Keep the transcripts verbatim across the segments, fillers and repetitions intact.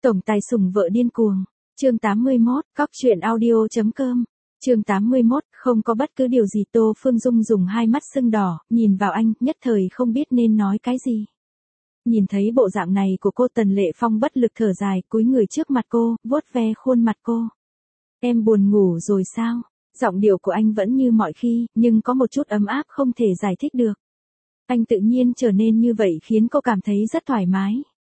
Tổng tài sủng vợ điên cuồng. Chương tám mươi mốt, cóc truyện audio.com. Chương tám mươi mốt, không có bất cứ điều gì. Tô Phương Dung dùng hai mắt sưng đỏ, nhìn vào anh, nhất thời không biết nên nói cái gì. Nhìn thấy bộ dạng này của cô, Tần Lệ Phong bất lực thở dài, cúi người trước mặt cô, vuốt ve khuôn mặt cô. Em buồn ngủ rồi sao? Giọng điệu của anh vẫn như mọi khi, nhưng có một chút ấm áp không thể giải thích được. Anh tự nhiên trở nên như vậy khiến cô cảm thấy rất thoải mái.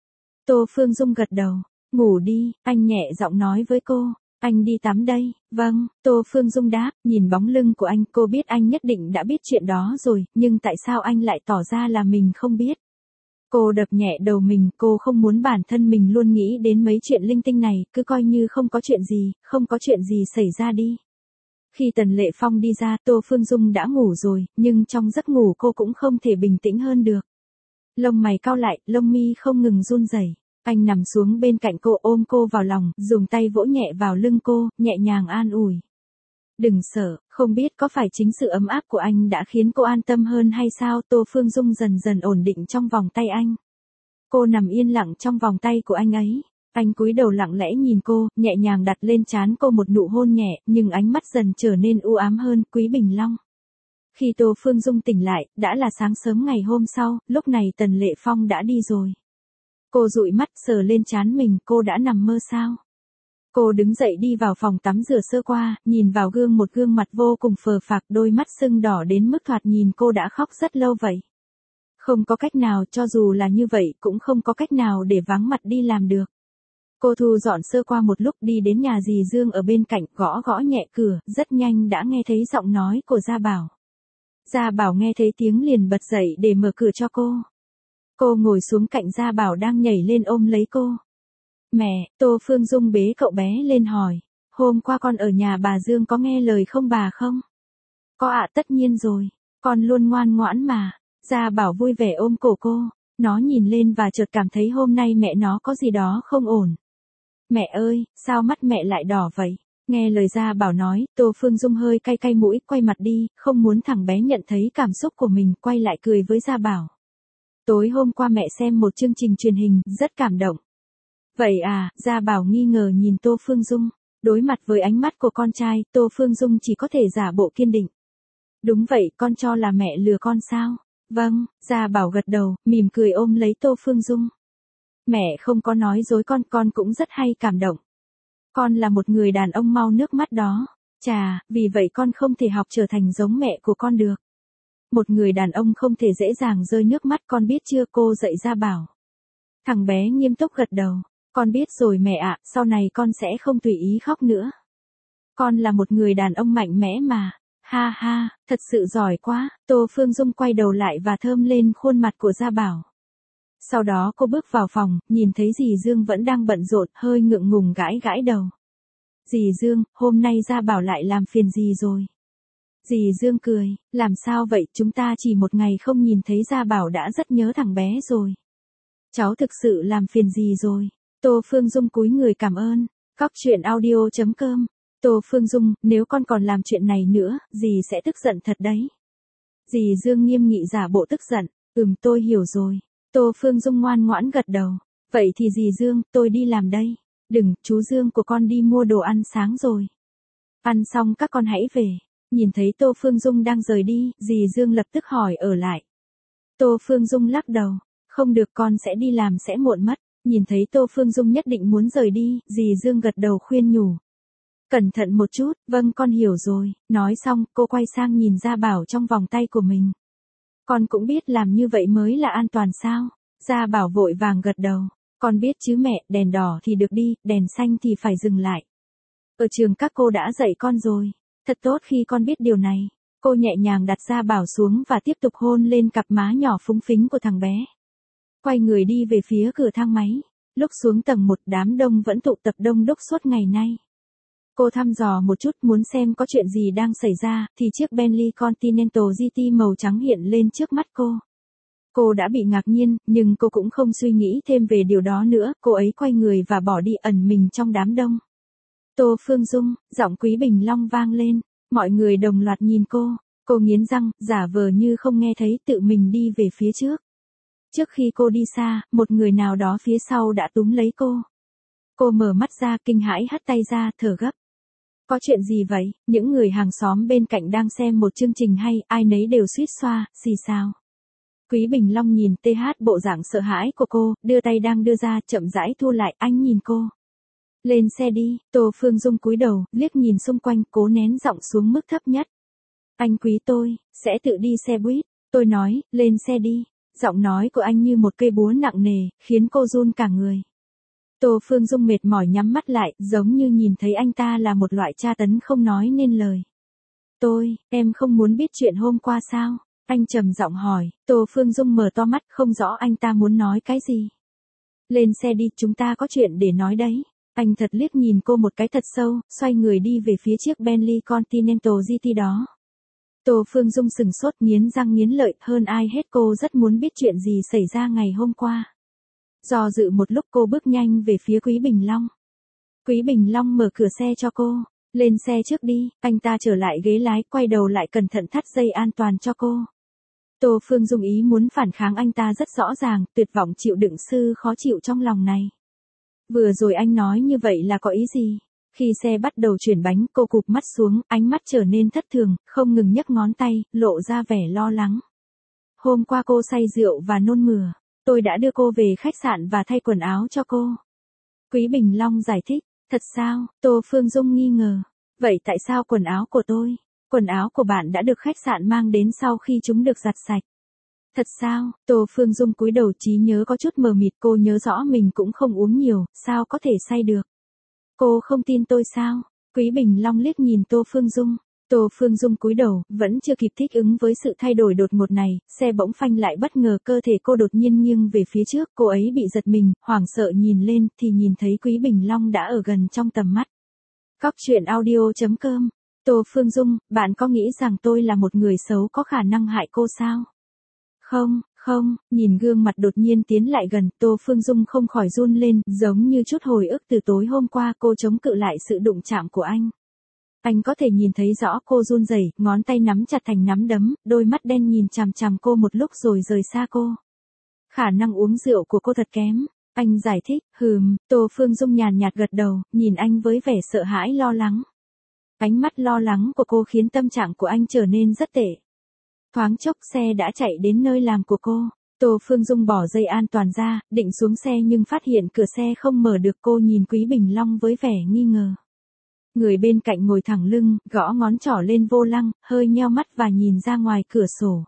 Tô Phương Dung gật đầu. Ngủ đi, anh nhẹ giọng nói với cô. Anh đi tắm đây. Vâng, Tô Phương Dung đáp, nhìn bóng lưng của anh, cô biết anh nhất định đã biết chuyện đó rồi, nhưng tại sao anh lại tỏ ra là mình không biết? Cô đập nhẹ đầu mình, cô không muốn bản thân mình luôn nghĩ đến mấy chuyện linh tinh này, cứ coi như không có chuyện gì, không có chuyện gì xảy ra đi. Khi Tần Lệ Phong đi ra, Tô Phương Dung đã ngủ rồi, nhưng trong giấc ngủ cô cũng không thể bình tĩnh hơn được. Lông mày cau lại, lông mi không ngừng run rẩy. Anh nằm xuống bên cạnh cô, ôm cô vào lòng, dùng tay vỗ nhẹ vào lưng cô, nhẹ nhàng an ủi. Đừng sợ, không biết có phải chính sự ấm áp của anh đã khiến cô an tâm hơn hay sao? Tô Phương Dung dần dần ổn định trong vòng tay anh. Cô nằm yên lặng trong vòng tay của anh ấy. Anh cúi đầu lặng lẽ nhìn cô, nhẹ nhàng đặt lên trán cô một nụ hôn nhẹ, nhưng ánh mắt dần trở nên u ám hơn. Quý Bình Long. Khi Tô Phương Dung tỉnh lại, đã là sáng sớm ngày hôm sau, lúc này Tần Lệ Phong đã đi rồi. Cô dụi mắt sờ lên trán mình, cô đã nằm mơ sao? Cô đứng dậy đi vào phòng tắm rửa sơ qua, nhìn vào gương, một gương mặt vô cùng phờ phạc, đôi mắt sưng đỏ đến mức thoạt nhìn cô đã khóc rất lâu vậy. Không có cách nào, cho dù là như vậy cũng không có cách nào để vắng mặt đi làm được. Cô thu dọn sơ qua một lúc, đi đến nhà dì Dương ở bên cạnh, gõ gõ nhẹ cửa, rất nhanh đã nghe thấy giọng nói của Gia Bảo. Gia Bảo nghe thấy tiếng liền bật dậy để mở cửa cho cô. Cô ngồi xuống cạnh Gia Bảo đang nhảy lên ôm lấy cô. Mẹ, Tô Phương Dung bế cậu bé lên hỏi. Hôm qua con ở nhà bà Dương có nghe lời không bà không? Có ạ, tất nhiên rồi. Con luôn ngoan ngoãn mà. Gia Bảo vui vẻ ôm cổ cô. Nó nhìn lên và chợt cảm thấy hôm nay mẹ nó có gì đó không ổn. Mẹ ơi, sao mắt mẹ lại đỏ vậy? Nghe lời Gia Bảo nói, Tô Phương Dung hơi cay cay mũi, quay mặt đi, không muốn thằng bé nhận thấy cảm xúc của mình, quay lại cười với Gia Bảo. Tối hôm qua mẹ xem một chương trình truyền hình, rất cảm động. Vậy à, Gia Bảo nghi ngờ nhìn Tô Phương Dung. Đối mặt với ánh mắt của con trai, Tô Phương Dung chỉ có thể giả bộ kiên định. Đúng vậy, con cho là mẹ lừa con sao? Vâng, Gia Bảo gật đầu, mỉm cười ôm lấy Tô Phương Dung. Mẹ không có nói dối con, con cũng rất hay cảm động. Con là một người đàn ông mau nước mắt đó. Chà, vì vậy con không thể học trở thành giống mẹ của con được. Một người đàn ông không thể dễ dàng rơi nước mắt, con biết chưa? Cô dạy Gia Bảo. Thằng bé nghiêm túc gật đầu. Con biết rồi mẹ ạ, sau này con sẽ không tùy ý khóc nữa. Con là một người đàn ông mạnh mẽ mà. Ha ha, thật sự giỏi quá. Tô Phương Dung quay đầu lại và thơm lên khuôn mặt của Gia Bảo. Sau đó cô bước vào phòng, nhìn thấy dì Dương vẫn đang bận rộn, hơi ngượng ngùng gãi gãi đầu. Dì Dương, hôm nay Gia Bảo lại làm phiền dì rồi. Dì Dương cười, làm sao vậy, chúng ta chỉ một ngày không nhìn thấy Gia Bảo đã rất nhớ thằng bé rồi. Cháu thực sự làm phiền dì rồi. Tô Phương Dung cúi người cảm ơn. Cóc truyện audio.com. Tô Phương Dung, nếu con còn làm chuyện này nữa, dì sẽ tức giận thật đấy. Dì Dương nghiêm nghị giả bộ tức giận. Ừm, tôi hiểu rồi. Tô Phương Dung ngoan ngoãn gật đầu. Vậy thì dì Dương, tôi đi làm đây. Đừng, chú Dương của con đi mua đồ ăn sáng rồi. Ăn xong các con hãy về. Nhìn thấy Tô Phương Dung đang rời đi, dì Dương lập tức hỏi ở lại. Tô Phương Dung lắc đầu. Không được, con sẽ đi làm sẽ muộn mất. Nhìn thấy Tô Phương Dung nhất định muốn rời đi, dì Dương gật đầu khuyên nhủ. Cẩn thận một chút, vâng con hiểu rồi. Nói xong, cô quay sang nhìn Gia Bảo trong vòng tay của mình. Con cũng biết làm như vậy mới là an toàn sao? Gia Bảo vội vàng gật đầu. Con biết chứ mẹ, đèn đỏ thì được đi, đèn xanh thì phải dừng lại. Ở trường các cô đã dạy con rồi. Thật tốt khi con biết điều này. Cô nhẹ nhàng đặt Gia Bảo xuống và tiếp tục hôn lên cặp má nhỏ phúng phính của thằng bé. Quay người đi về phía cửa thang máy. Lúc xuống tầng một, đám đông vẫn tụ tập đông đúc suốt ngày nay. Cô thăm dò một chút muốn xem có chuyện gì đang xảy ra, thì chiếc Bentley Continental giê tê màu trắng hiện lên trước mắt cô. Cô đã bị ngạc nhiên, nhưng cô cũng không suy nghĩ thêm về điều đó nữa, cô ấy quay người và bỏ đi ẩn mình trong đám đông. Tô Phương Dung, giọng Quý Bình Long vang lên, mọi người đồng loạt nhìn cô, cô nghiến răng, giả vờ như không nghe thấy, tự mình đi về phía trước. Trước khi cô đi xa, một người nào đó phía sau đã túm lấy cô. Cô mở mắt ra kinh hãi hất tay ra, thở gấp. Có chuyện gì vậy? Những người hàng xóm bên cạnh đang xem một chương trình hay, ai nấy đều suýt xoa, xì xào. Quý Bình Long nhìn tê hát bộ dạng sợ hãi của cô, đưa tay đang đưa ra, chậm rãi thu lại, anh nhìn cô. Lên xe đi, Tô Phương Dung cúi đầu, liếc nhìn xung quanh, cố nén giọng xuống mức thấp nhất. Anh quý tôi, sẽ tự đi xe buýt. Tôi nói, lên xe đi. Giọng nói của anh như một cây búa nặng nề, khiến cô run cả người. Tô Phương Dung mệt mỏi nhắm mắt lại, giống như nhìn thấy anh ta là một loại tra tấn không nói nên lời. Tôi, em không muốn biết chuyện hôm qua sao? Anh trầm giọng hỏi. Tô Phương Dung mở to mắt, không rõ anh ta muốn nói cái gì. Lên xe đi, chúng ta có chuyện để nói đấy. Anh thật liếc nhìn cô một cái thật sâu, xoay người đi về phía chiếc Bentley Continental giê tê đó. Tô Phương Dung sừng sốt, nghiến răng nghiến lợi, hơn ai hết cô rất muốn biết chuyện gì xảy ra ngày hôm qua. Do dự một lúc cô bước nhanh về phía Quý Bình Long. Quý Bình Long mở cửa xe cho cô. Lên xe trước đi, anh ta trở lại ghế lái, quay đầu lại cẩn thận thắt dây an toàn cho cô. Tô Phương Dung ý muốn phản kháng anh ta rất rõ ràng, tuyệt vọng chịu đựng sự khó chịu trong lòng này. Vừa rồi anh nói như vậy là có ý gì? Khi xe bắt đầu chuyển bánh, cô cụp mắt xuống, ánh mắt trở nên thất thường, không ngừng nhấc ngón tay, lộ ra vẻ lo lắng. Hôm qua cô say rượu và nôn mửa. Tôi đã đưa cô về khách sạn và thay quần áo cho cô. Quý Bình Long giải thích. Thật sao? Tô Phương Dung nghi ngờ. Vậy tại sao quần áo của tôi? Quần áo của bạn đã được khách sạn mang đến sau khi chúng được giặt sạch. Thật sao? Tô Phương Dung cúi đầu, trí nhớ có chút mờ mịt, cô nhớ rõ mình cũng không uống nhiều, sao có thể say được? Cô không tin tôi sao? Quý Bình Long liếc nhìn Tô Phương Dung. Tô Phương Dung cúi đầu, vẫn chưa kịp thích ứng với sự thay đổi đột ngột này, xe bỗng phanh lại bất ngờ, cơ thể cô đột nhiên nghiêng về phía trước, cô ấy bị giật mình, hoảng sợ nhìn lên, thì nhìn thấy Quý Bình Long đã ở gần trong tầm mắt. Cóc truyện audio chấm com. Tô Phương Dung, bạn có nghĩ rằng tôi là một người xấu có khả năng hại cô sao? Không, không, nhìn gương mặt đột nhiên tiến lại gần, Tô Phương Dung không khỏi run lên, giống như chút hồi ức từ tối hôm qua, cô chống cự lại sự đụng chạm của anh. Anh có thể nhìn thấy rõ cô run rẩy, ngón tay nắm chặt thành nắm đấm, đôi mắt đen nhìn chằm chằm cô một lúc rồi rời xa cô. Khả năng uống rượu của cô thật kém. Anh giải thích. Hừm. Tô Phương Dung nhàn nhạt gật đầu, nhìn anh với vẻ sợ hãi lo lắng. Ánh mắt lo lắng của cô khiến tâm trạng của anh trở nên rất tệ. Thoáng chốc xe đã chạy đến nơi làm của cô. Tô Phương Dung bỏ dây an toàn ra, định xuống xe nhưng phát hiện cửa xe không mở được, cô nhìn Quý Bình Long với vẻ nghi ngờ. Người bên cạnh ngồi thẳng lưng, gõ ngón trỏ lên vô lăng, hơi nheo mắt và nhìn ra ngoài cửa sổ.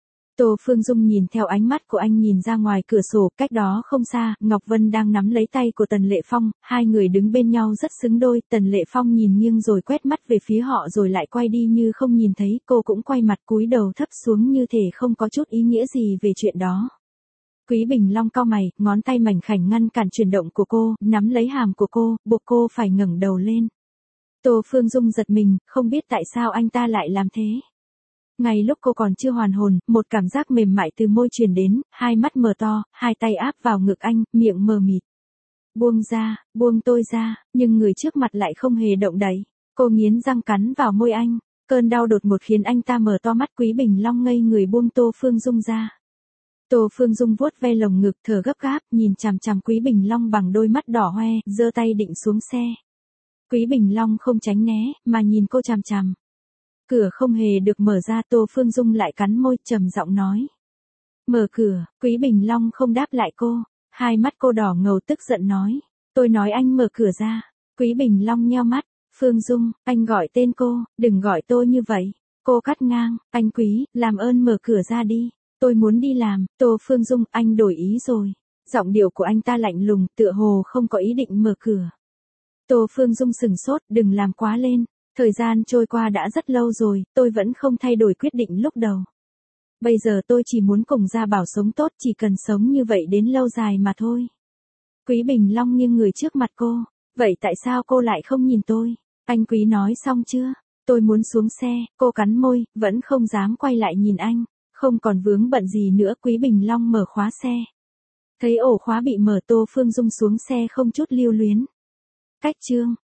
Tô Phương Dung nhìn theo ánh mắt của anh nhìn ra ngoài cửa sổ, cách đó không xa, Ngọc Vân đang nắm lấy tay của Tần Lệ Phong, hai người đứng bên nhau rất xứng đôi, Tần Lệ Phong nhìn nghiêng rồi quét mắt về phía họ rồi lại quay đi như không nhìn thấy, cô cũng quay mặt cúi đầu thấp xuống như thể không có chút ý nghĩa gì về chuyện đó. Quý Bình Long cau mày, ngón tay mảnh khảnh ngăn cản chuyển động của cô, nắm lấy hàm của cô, buộc cô phải ngẩng đầu lên. Tô Phương Dung giật mình, không biết tại sao anh ta lại làm thế. Ngay lúc cô còn chưa hoàn hồn, một cảm giác mềm mại từ môi truyền đến, hai mắt mở to, hai tay áp vào ngực anh, miệng mờ mịt. Buông ra, buông tôi ra, nhưng người trước mặt lại không hề động đậy. Cô nghiến răng cắn vào môi anh, cơn đau đột ngột khiến anh ta mở to mắt. Quý Bình Long ngây người buông Tô Phương Dung ra. Tô Phương Dung vuốt ve lồng ngực, thở gấp gáp, nhìn chằm chằm Quý Bình Long bằng đôi mắt đỏ hoe, giơ tay định xuống xe. Quý Bình Long không tránh né, mà nhìn cô chằm chằm. Cửa không hề được mở ra, Tô Phương Dung lại cắn môi, trầm giọng nói. Mở cửa. Quý Bình Long không đáp lại cô, hai mắt cô đỏ ngầu tức giận nói. Tôi nói anh mở cửa ra. Quý Bình Long nheo mắt. Phương Dung, anh gọi tên cô, đừng gọi tôi như vậy. Cô cắt ngang. Anh Quý, làm ơn mở cửa ra đi. Tôi muốn đi làm. Tô Phương Dung, anh đổi ý rồi. Giọng điệu của anh ta lạnh lùng, tựa hồ không có ý định mở cửa. Tô Phương Dung sừng sốt, đừng làm quá lên. Thời gian trôi qua đã rất lâu rồi, tôi vẫn không thay đổi quyết định lúc đầu. Bây giờ tôi chỉ muốn cùng Gia Bảo sống tốt, chỉ cần sống như vậy đến lâu dài mà thôi. Quý Bình Long nghiêng người trước mặt cô. Vậy tại sao cô lại không nhìn tôi? Anh Quý nói xong chưa? Tôi muốn xuống xe, cô cắn môi, vẫn không dám quay lại nhìn anh. Không còn vướng bận gì nữa. Quý Bình Long mở khóa xe. Thấy ổ khóa bị mở, Tô Phương Dung xuống xe không chút lưu luyến. Cách chương